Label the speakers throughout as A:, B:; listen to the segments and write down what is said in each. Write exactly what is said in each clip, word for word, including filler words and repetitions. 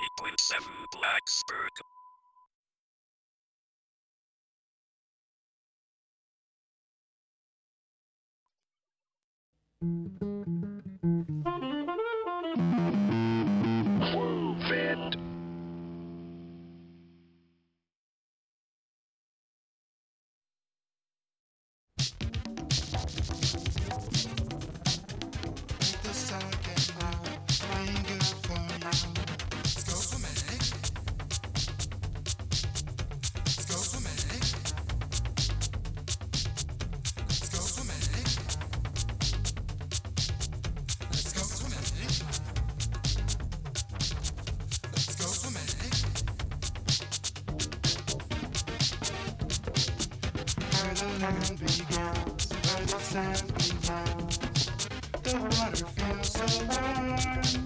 A: point seven Blacksburg. Move it.
B: The second now, ain't good for you. Let's go swimming. Let's go swimming. Let's go swimming. Let's go swimming. Let's go swimming. Where the land begins, where the sand begins. The water feels so warm.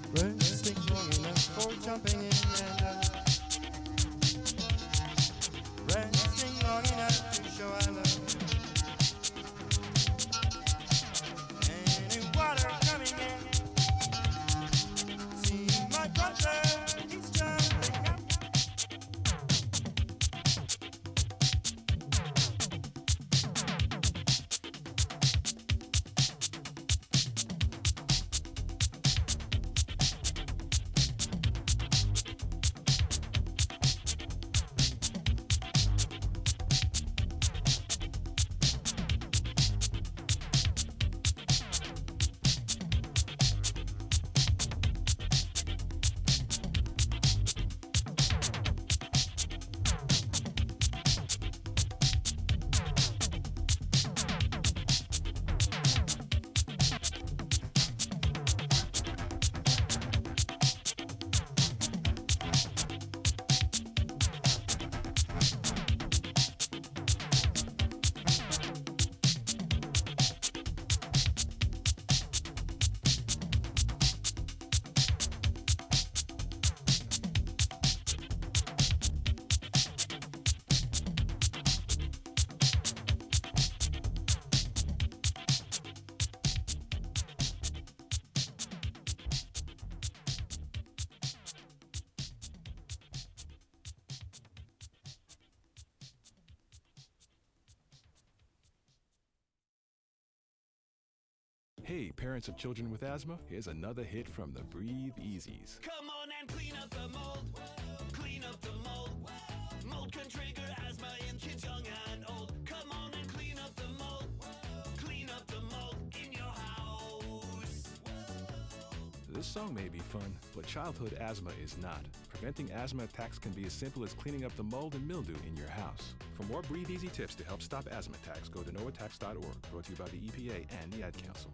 B: Resting long enough for jumping in and out. Resting long enough to show I love you. Any water coming in. See my brother, he's jumping up.
C: Hey, parents of children with asthma, here's another hit from the Breathe Easies.
D: Come on and clean up the mold. Clean up the mold. Mold can trigger asthma in kids young and old. Come on and clean up the mold. Clean up the mold in your house.
C: This song may be fun, but childhood asthma is not. Preventing asthma attacks can be as simple as cleaning up the mold and mildew in your house. For more Breathe Easy tips to help stop asthma attacks, go to no attacks dot org, brought to you by the E P A and the Ad Council.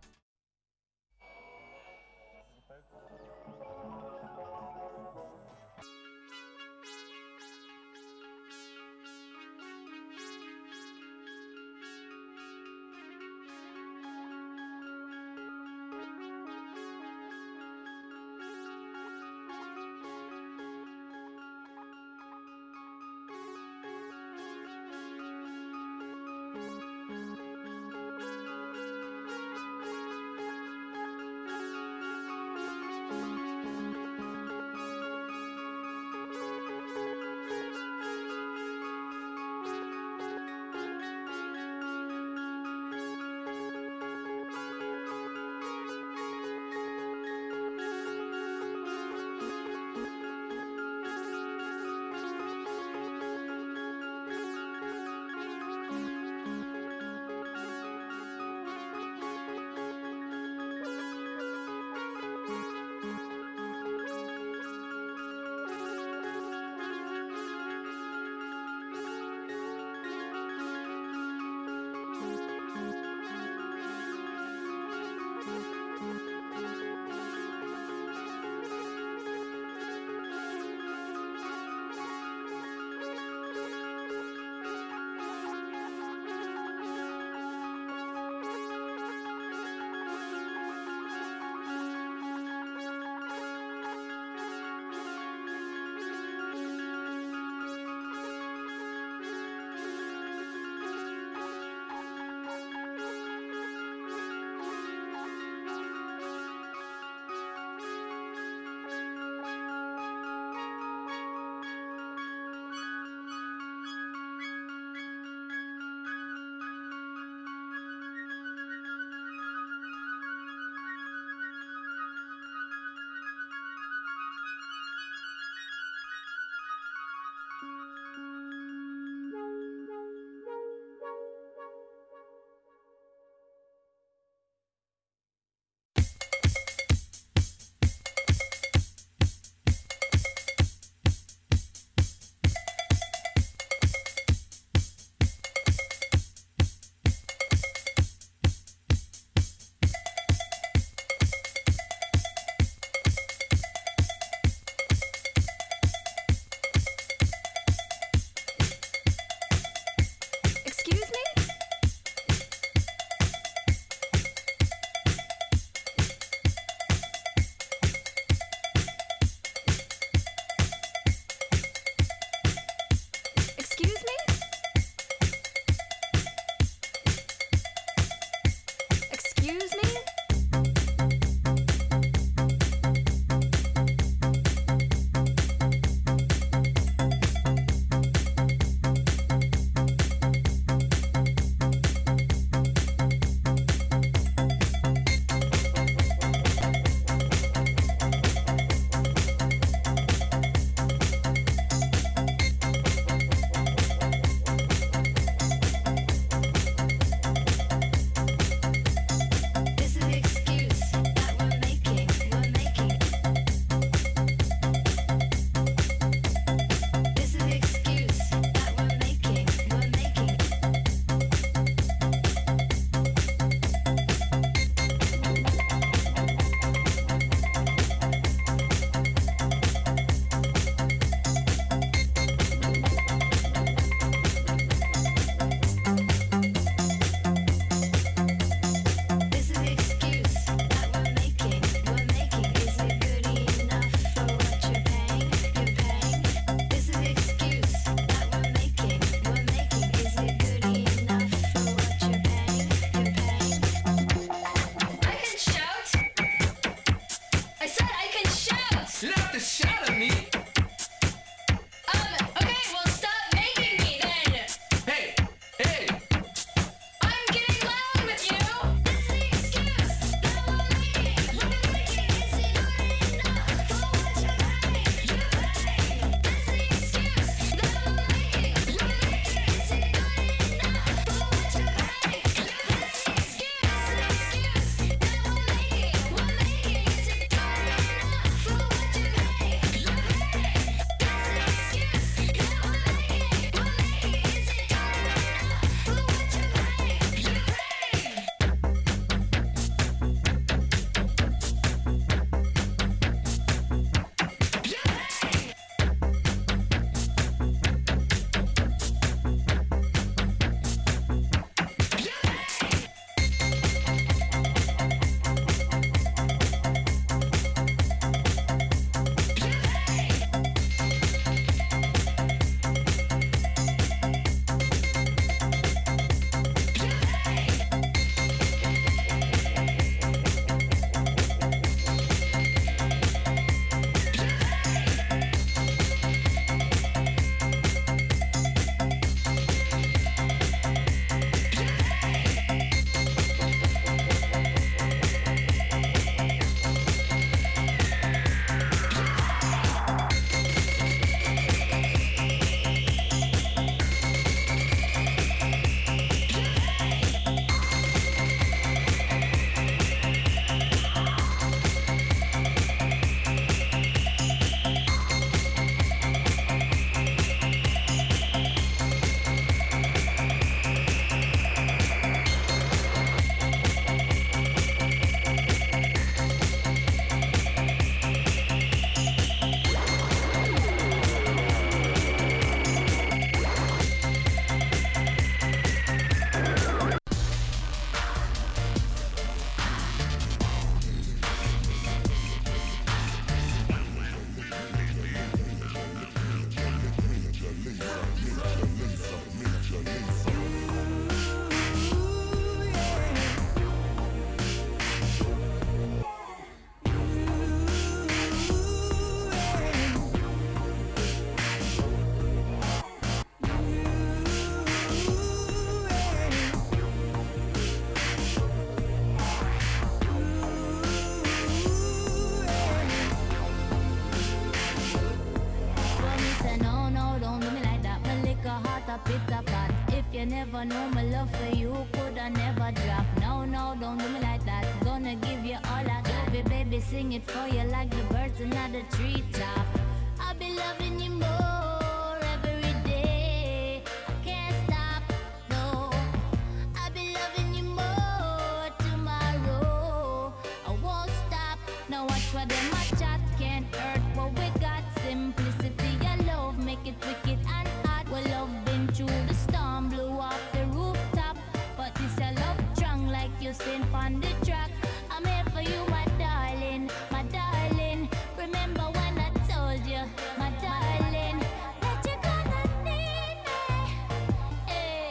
E: know my love for you coulda never drop. No, no, don't do me like that. Gonna give you all I got. Baby, baby, sing it for you like the birds in the treetop. I'll be loving you more every day. I can't stop, no. I'll be loving you more tomorrow. I won't stop. Now watch what them a chat can't hurt what we got. Simplicity, your love, make it wicked and hot. Well, love been through the storm, blew off the rooftop. But this a love strong like you sing on the track. I'm here for you, my darling, my darling. Remember when I told you, my darling, that you're gonna need me. Hey.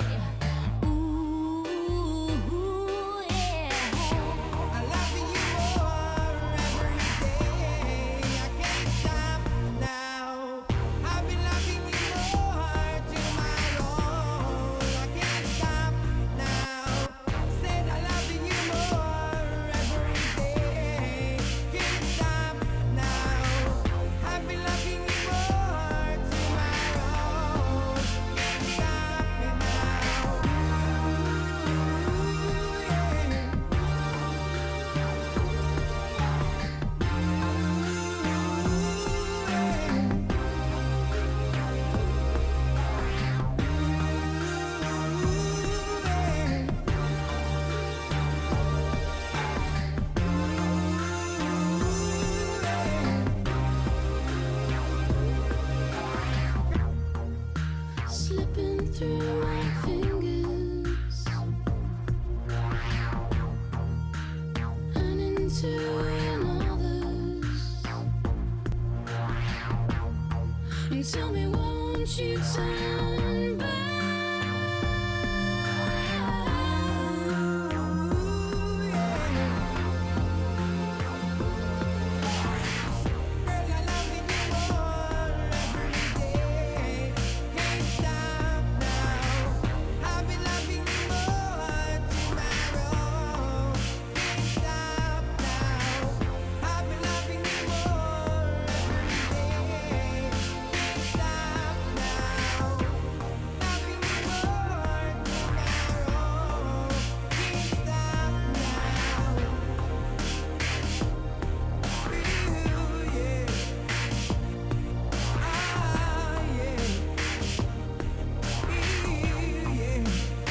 E: Ooh, yeah.
F: I love you more every day. I can't stop now. I've been loving you more tomorrow. I can't stop now. Said I love you more every day. Can't stop now. I've been loving you more tomorrow. Can't stop me
E: Slipping through my fingers and into another's. And tell me, why won't you turn back?
F: Girl, I love you more every day. Can't stop now. I've been loving you more tomorrow. Can't stop now. I've been loving you more every day. Can't stop now. Loving you more tomorrow. Can't stop now. Ooh, yeah. Ah, yeah. Ooh, yeah.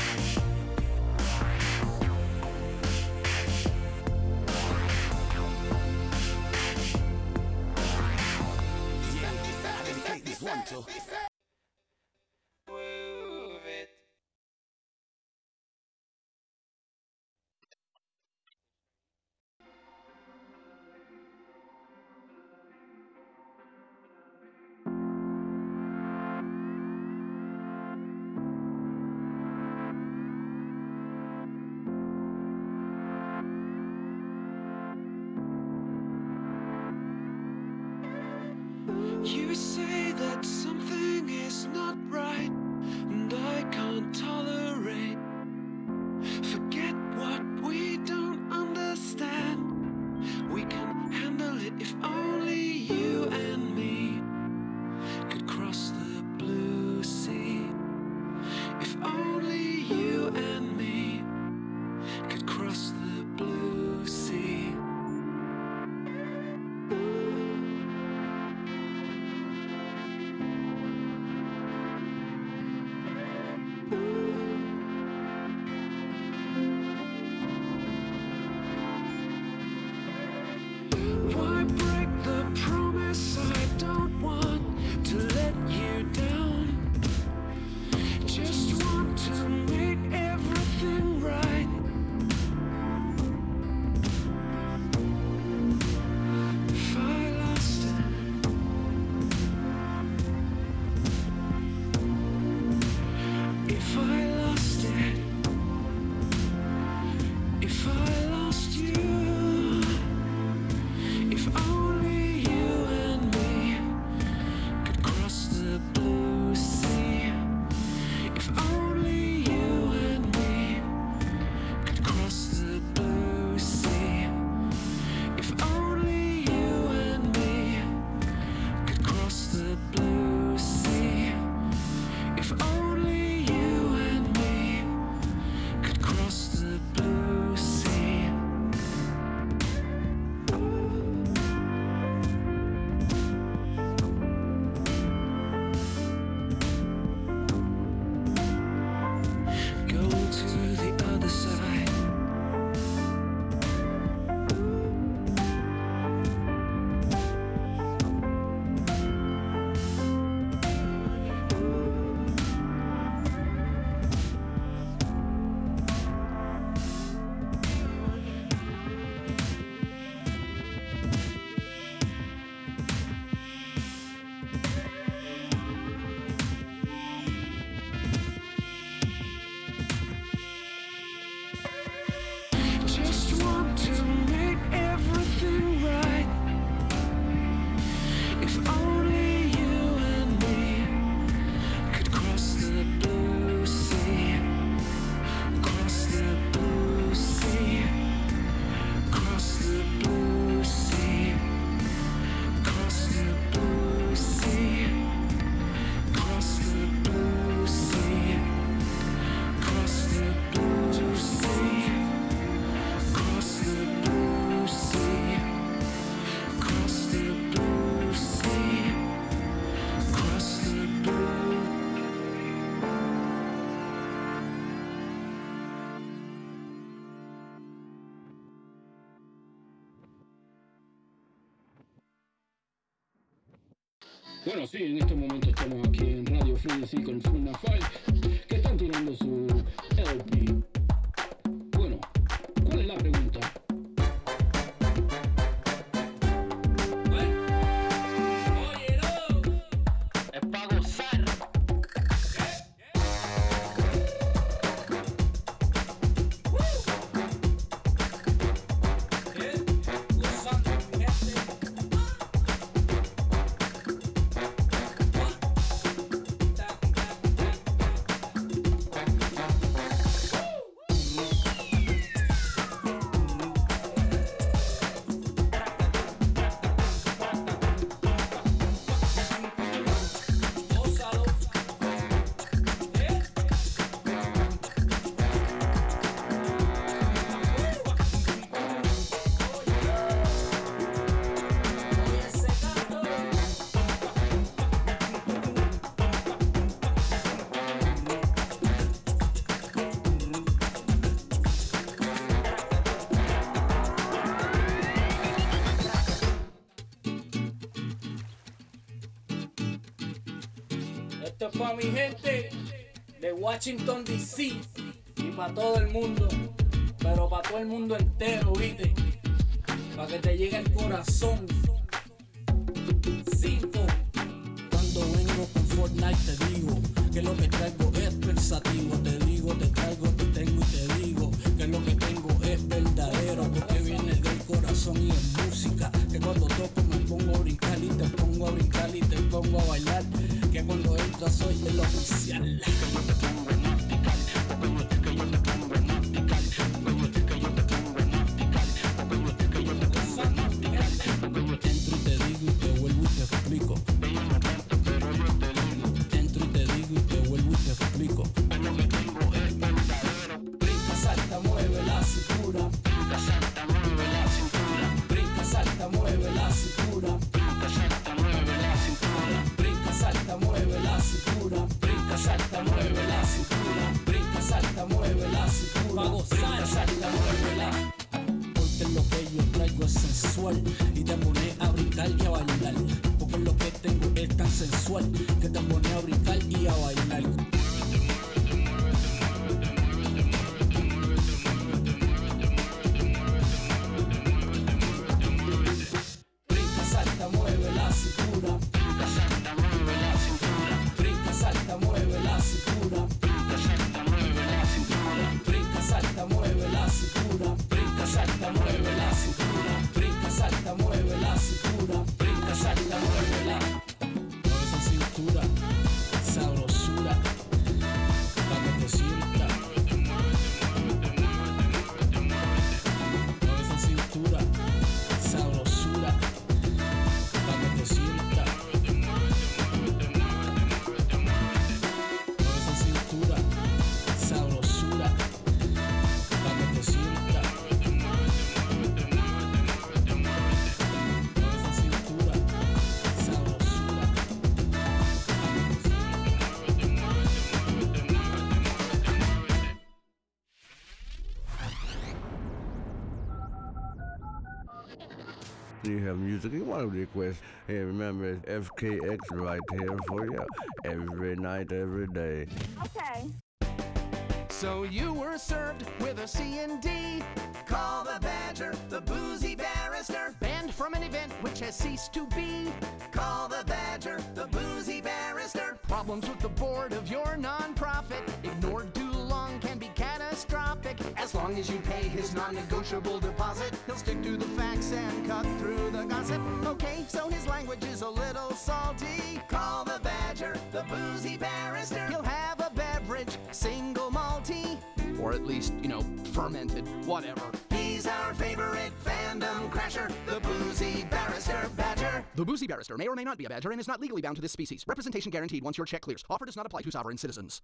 F: Move it.
B: You say that something is not right, and I can't tolerate. Forget what we don't understand. We can handle it if only you and me could cross the blue sea. If only you and me could cross the blue sea.
G: Bueno, sí, en este momento estamos aquí en Radio Frenesí con Funa Five, que están tirando su L P. Bueno, ¿cuál es la pregunta?
D: Es pa' gozar.
H: Esto es para mi gente de Washington D C y para todo el mundo, pero para todo el mundo entero, ¿viste? Para que te llegue el corazón. Cinco. Cuando vengo con Fortnite te digo que lo que traigo es pensativo. Te digo, te traigo, te tengo y te digo que lo que tengo es verdadero, porque viene del corazón y es música. Que cuando toco me pongo a brincar y te pongo a brincar y te pongo a bailar. Que cuando entro soy el oficial. Entro y te digo y te vuelvo y te explico. Entro y te digo y te vuelvo y te explico. Brinca, salta, mueve la cintura. Brinca, salta, mueve la cintura. Brinca, salta, mueve la cintura. Brinca, salta, mueve la cintura. Brinca, salta, mueve la cintura. Brinca, salta, mueve la cintura. Brinca, salta, mueve la cintura. Brinca, salta, mueve la. Porque lo que yo traigo es sensual y te pone a brincar y a bailar. Porque lo que tengo es tan sensual que te pone a brincar y a bailar. Brinca, salta, mueve la cintura. Brinca, salta, mueve la cintura. Brinca, salta, mueve la cintura. Brinca, salta, mueve la cintura. Brinca, salta, mueve la cintura. Brinca, salta, mueve la cintura. Brinca, salta, mueve la cintura. Brinca, salta, mueve la. Mueve esa cintura, sabrosura, pa' que te sienta. Mueve esa cintura, sabrosura, pa' que te sienta. Mueve esa cintura, sabrosura, pa' que te sienta. Mueve esa cintura, sabrosura.
I: You have music you want to request. Hey, remember, it's F K X right here for you every night, every day.
J: Okay.
F: So you were served with a C and D. Call the Badger, the boozy barrister. Banned from an event which has ceased to be. Call the Badger, the boozy barrister. Problems with the board of your non-profit. Ignored too long can be catastrophic. As long as you pay his non-negotiable deposit, he'll stick to the facts and cut through the gossip. Okay, so his language is a little salty. Call the Badger, the boozy barrister. He'll have a beverage, single malty. Or at least, you know, fermented, whatever. He's our favorite fandom crasher, the boozy barrister badger. The boozy barrister may or may not be a badger and is not legally bound to this species. Representation guaranteed once your check clears. Offer does not apply to sovereign citizens.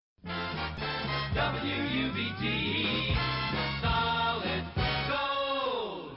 D: W U B T Solid Gold.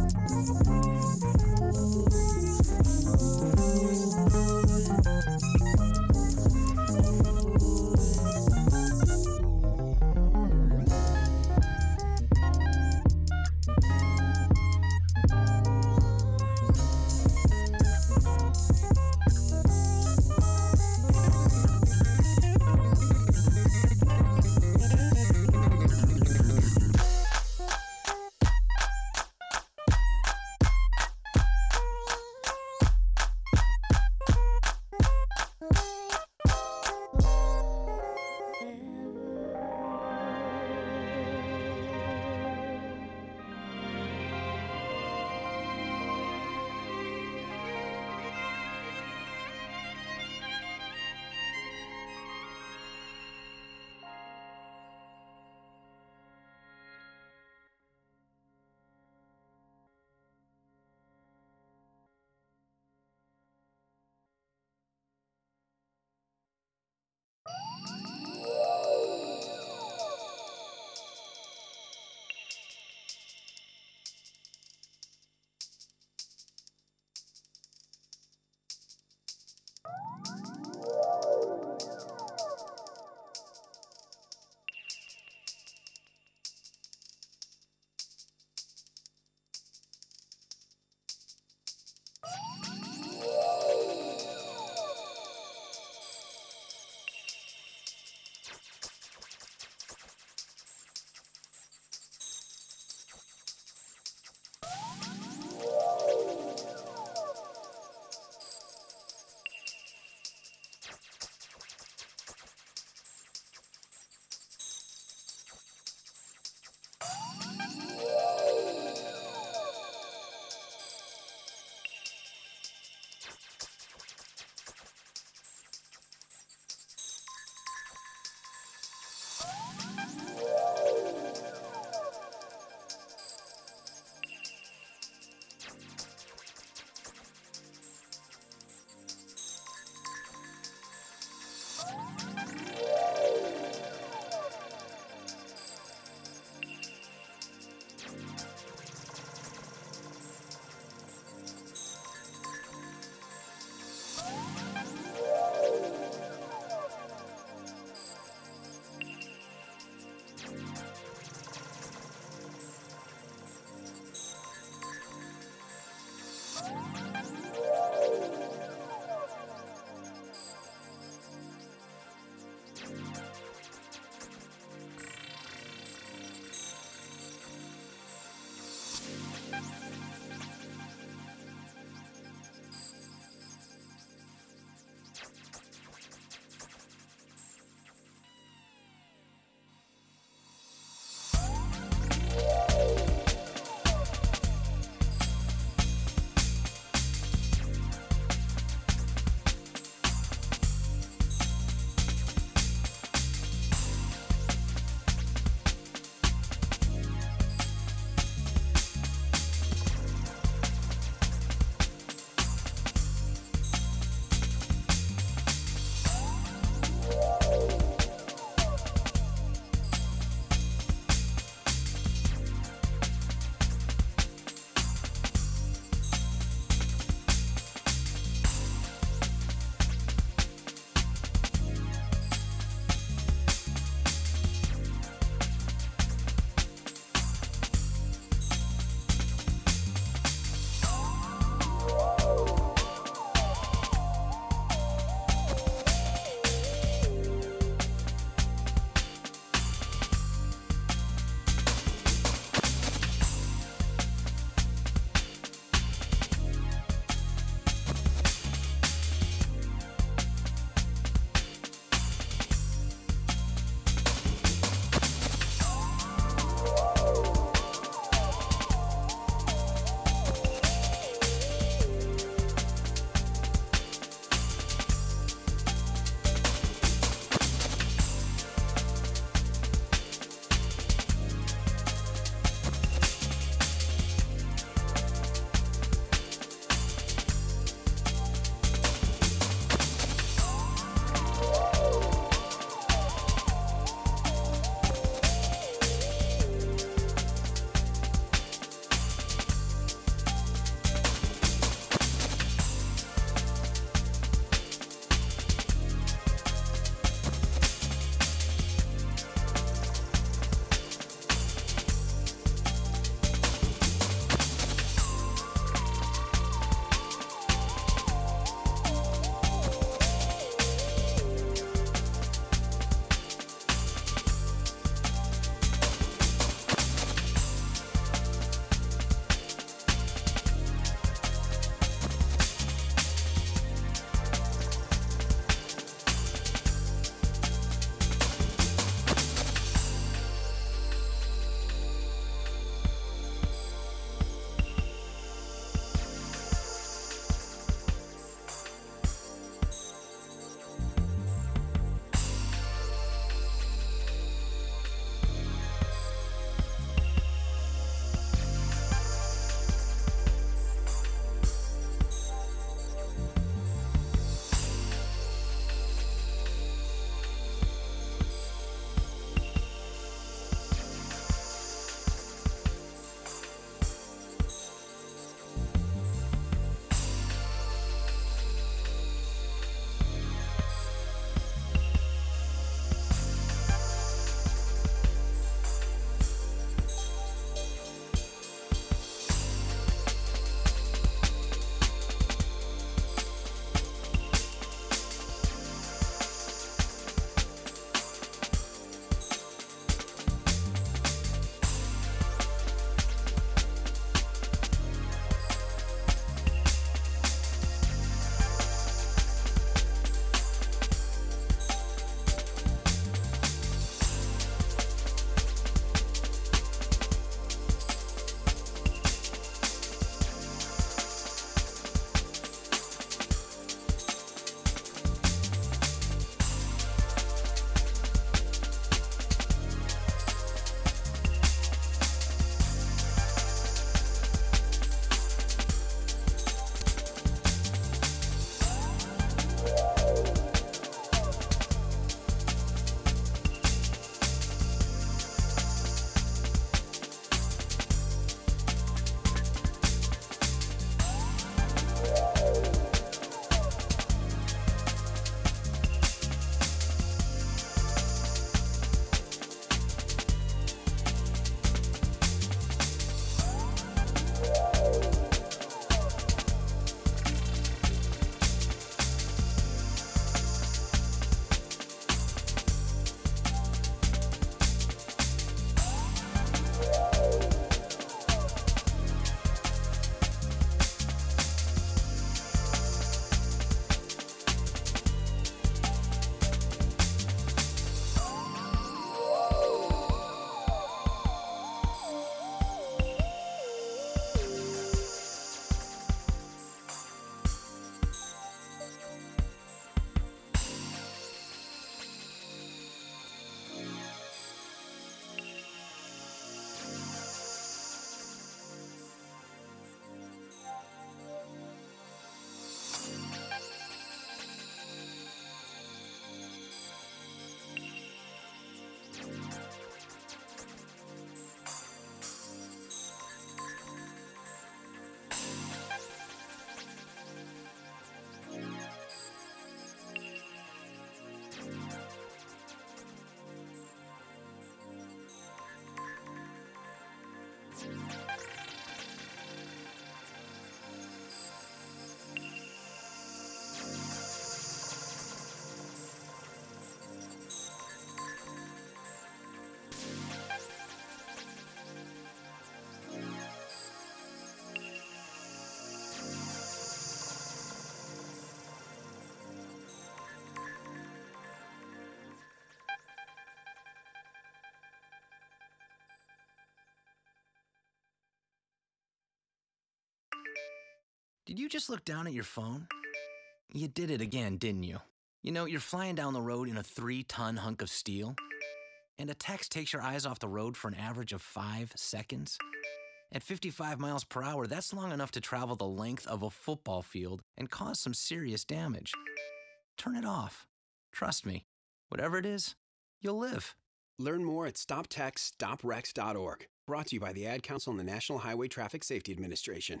J: Did you just look down at your phone? You did it again, didn't you? You know, you're flying down the road in a three-ton hunk of steel, and a text takes your eyes off the road for an average of five seconds. At fifty-five miles per hour, that's long enough to travel the length of a football field and cause some serious damage. Turn it off. Trust me, whatever it is, you'll live.
K: Learn more at stop text stop wrecks dot org. Brought to you by the Ad Council and the National Highway Traffic Safety Administration.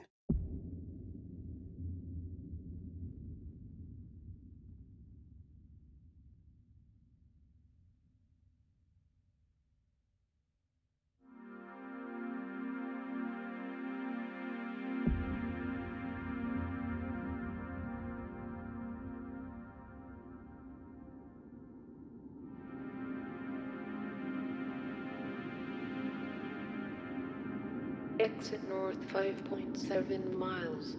L: Exit north five point seven miles.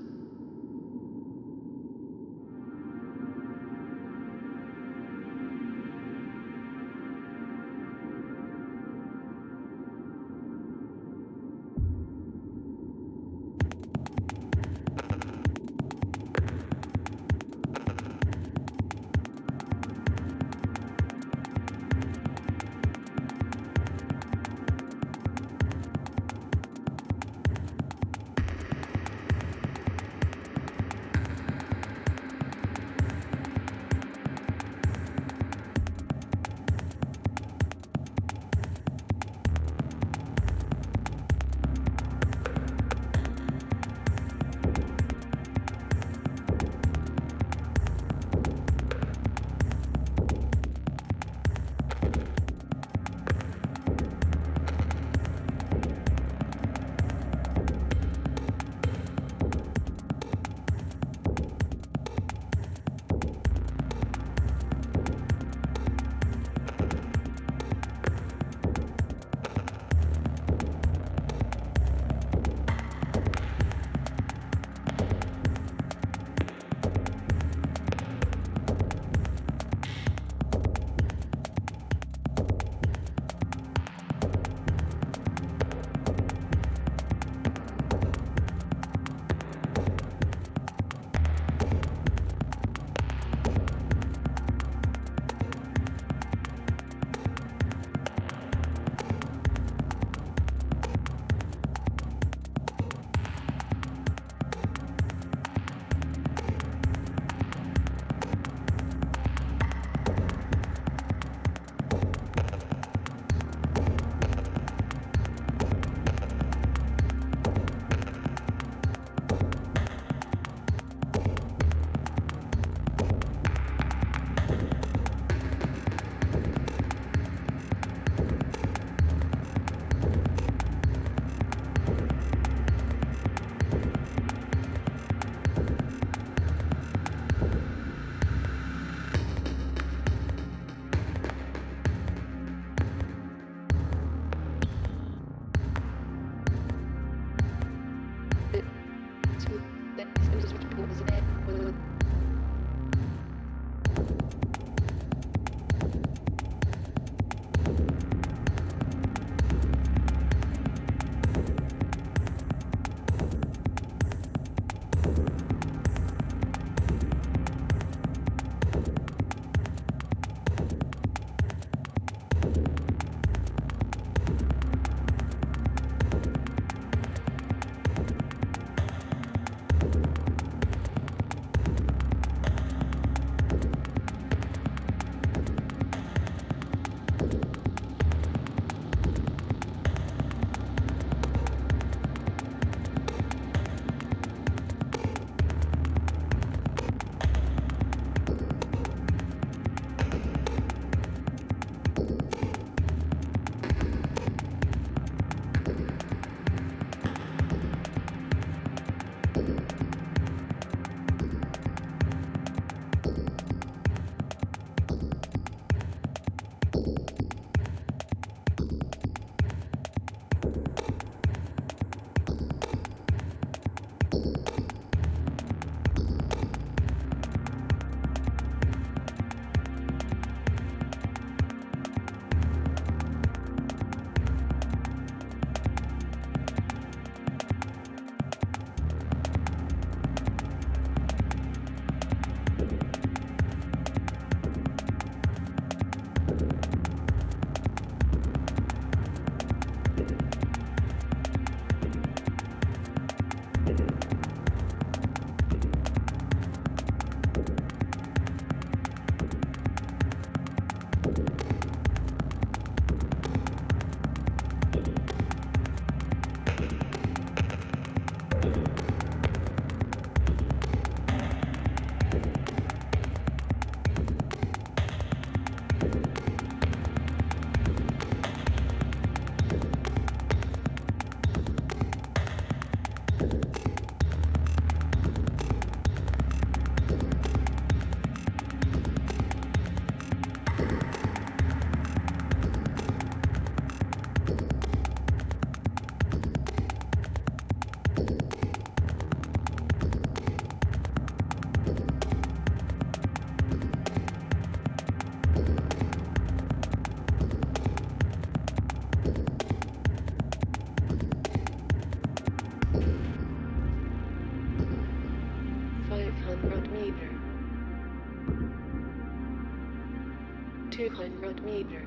L: hundred meter.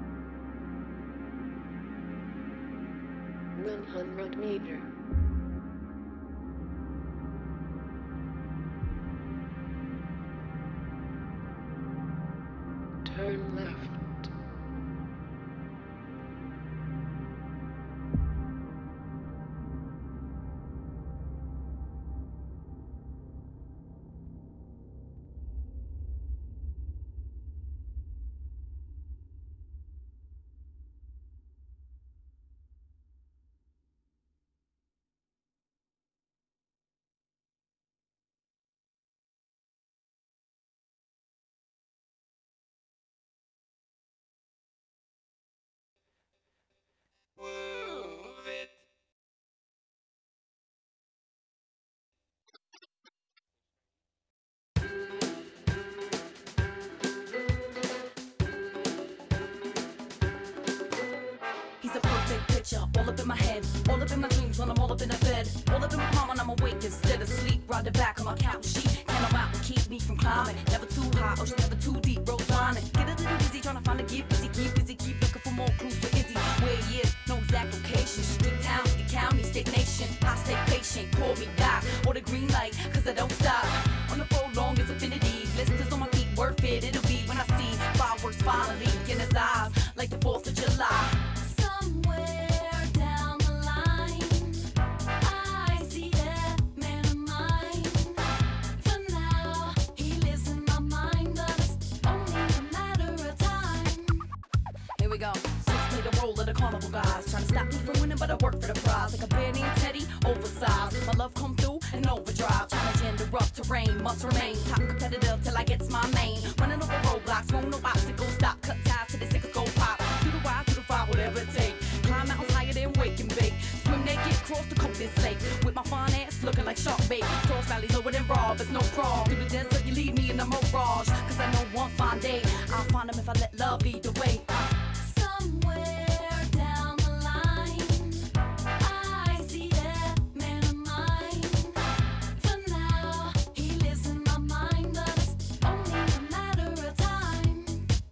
L: one hundred meter. Turn left.
M: He's a perfect picture, all up in my head, all up in my dreams when I'm all up in the bed, all up in my palm when I'm awake instead of sleep. Ride the back of my couch sheet, can I'm out and keep me from climbing. Never too high, ocean never too deep, road lining. Get a little dizzy trying to find a get busy, keep busy, keep looking for more clues for Izzy. Where he is, no exact location, street, town, city, county, state, nation. I stay patient, call me back, or the green light, cause I don't stop. On the road long as infinity, blisters on my feet, worth it, it'll be when I see fireworks finally in his eyes, like the fourth of July.
E: Somewhere down the line, I see that man of mine. For now, he lives in my mind, but it's only a matter of time.
M: Here we go. Six play the role of the carnival guys, trying to stop me from winning, but I work for the prize. Like a bear named Teddy, oversized. My love come through in overdrive, trying to gender rough terrain. Must remain top competitor till I get my main. Running over roadblocks, won't no obstacles stop. Cut ties to the sickest go pop. Through the wild, through the fire, whatever it take. Climb mountains higher than wake and bake. Swim naked, cross the copious lake. With my fine ass looking like shark bait. Cross valleys lower than broad, but no crawl. Through the desert, you leave me in the mirage. Cause I know one fine day I'll find him if I let love lead the way.
E: Somewhere down the line, I see that man of mine. For now, he lives in my mind, but it's only a matter of time.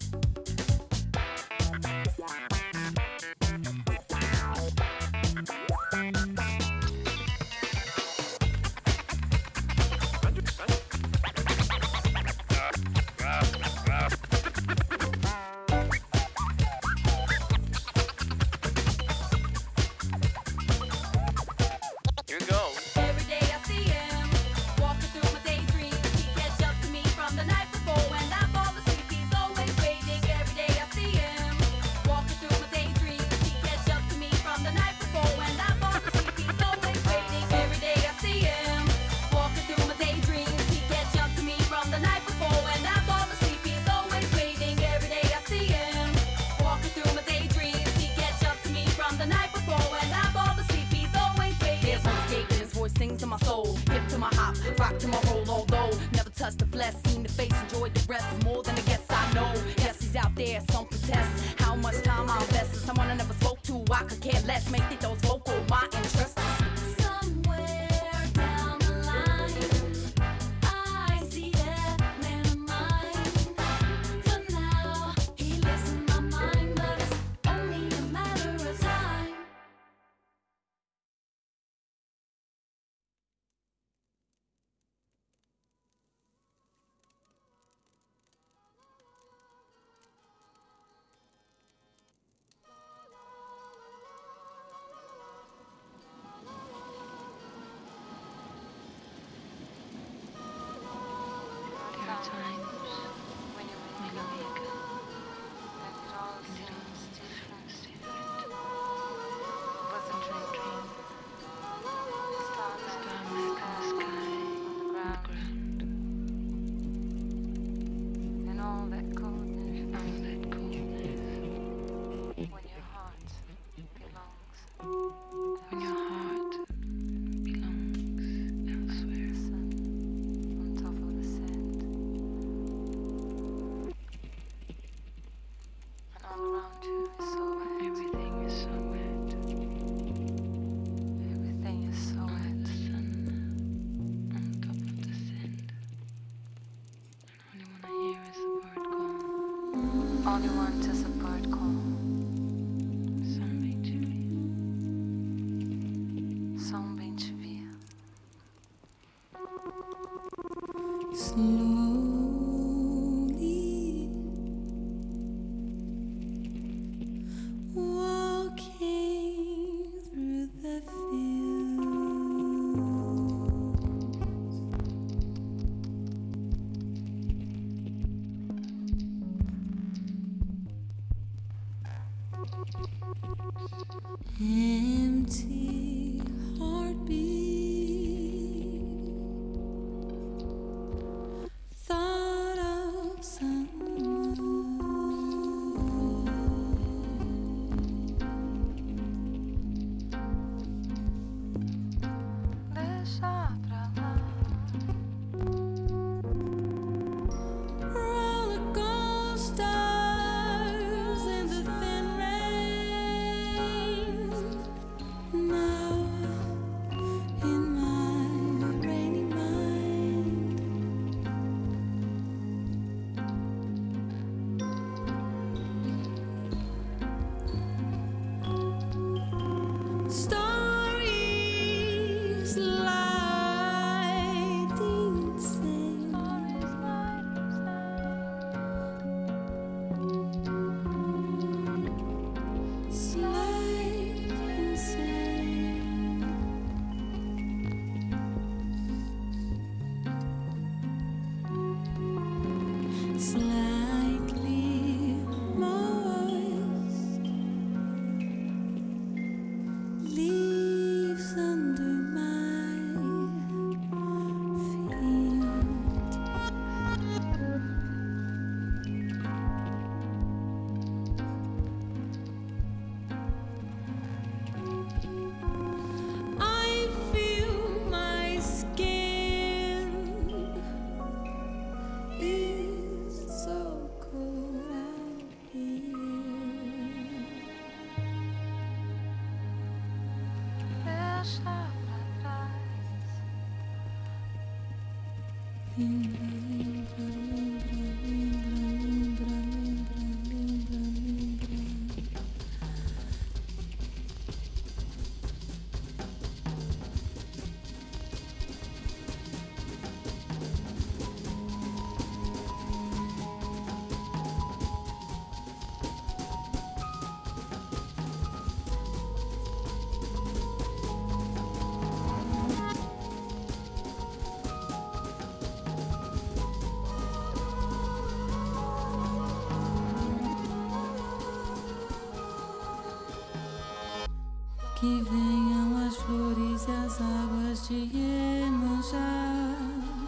D: Here goes.
M: Every day I see him, walking through my daydreams. He catch up to me from the night before. When I fall asleep, he's always waiting. Every day I see him, walking through my daydreams. He catch up to me from the night before. When I fall asleep, he's always waiting. Every day I see him, walking through my daydreams. He catch up to me from the night before. When I fall asleep, he's always waiting. Every day I see him, walking through my daydreams. He catch up to me from the night before. When I fall asleep, he's always waiting. There's no escaping, his voice sings to my soul. Hip to my hop, rock to my roll. Although never touched the flesh, seen the face, enjoyed the breath more than I guess I know. Yes, he's out there, some protest. How much time I'll invest in someone I never spoke to. I could care less, make it those vocal. My interest is
E: Somewhere down the line, I see that man of mine. For now, he lives in my mind, but it's only a matter of time.
L: only one to support call. Som bem te via. Som bem te via.
F: Slowly walking through the fields, empty heartbeat, thought of someone.
L: Deixa pra lá.
F: Roller coasters in the thin rain. Now in my rainy mind, stories lighting sing. Sliding sing. Slightly moist, leaves under my feet. I feel my skin is so cold out here.
L: Deixa pra trás.
F: Lembra, lembra, lembra, lembra, lembra, lembra, lembra, lembra. Que venham as flores e as águas de Iemanjá.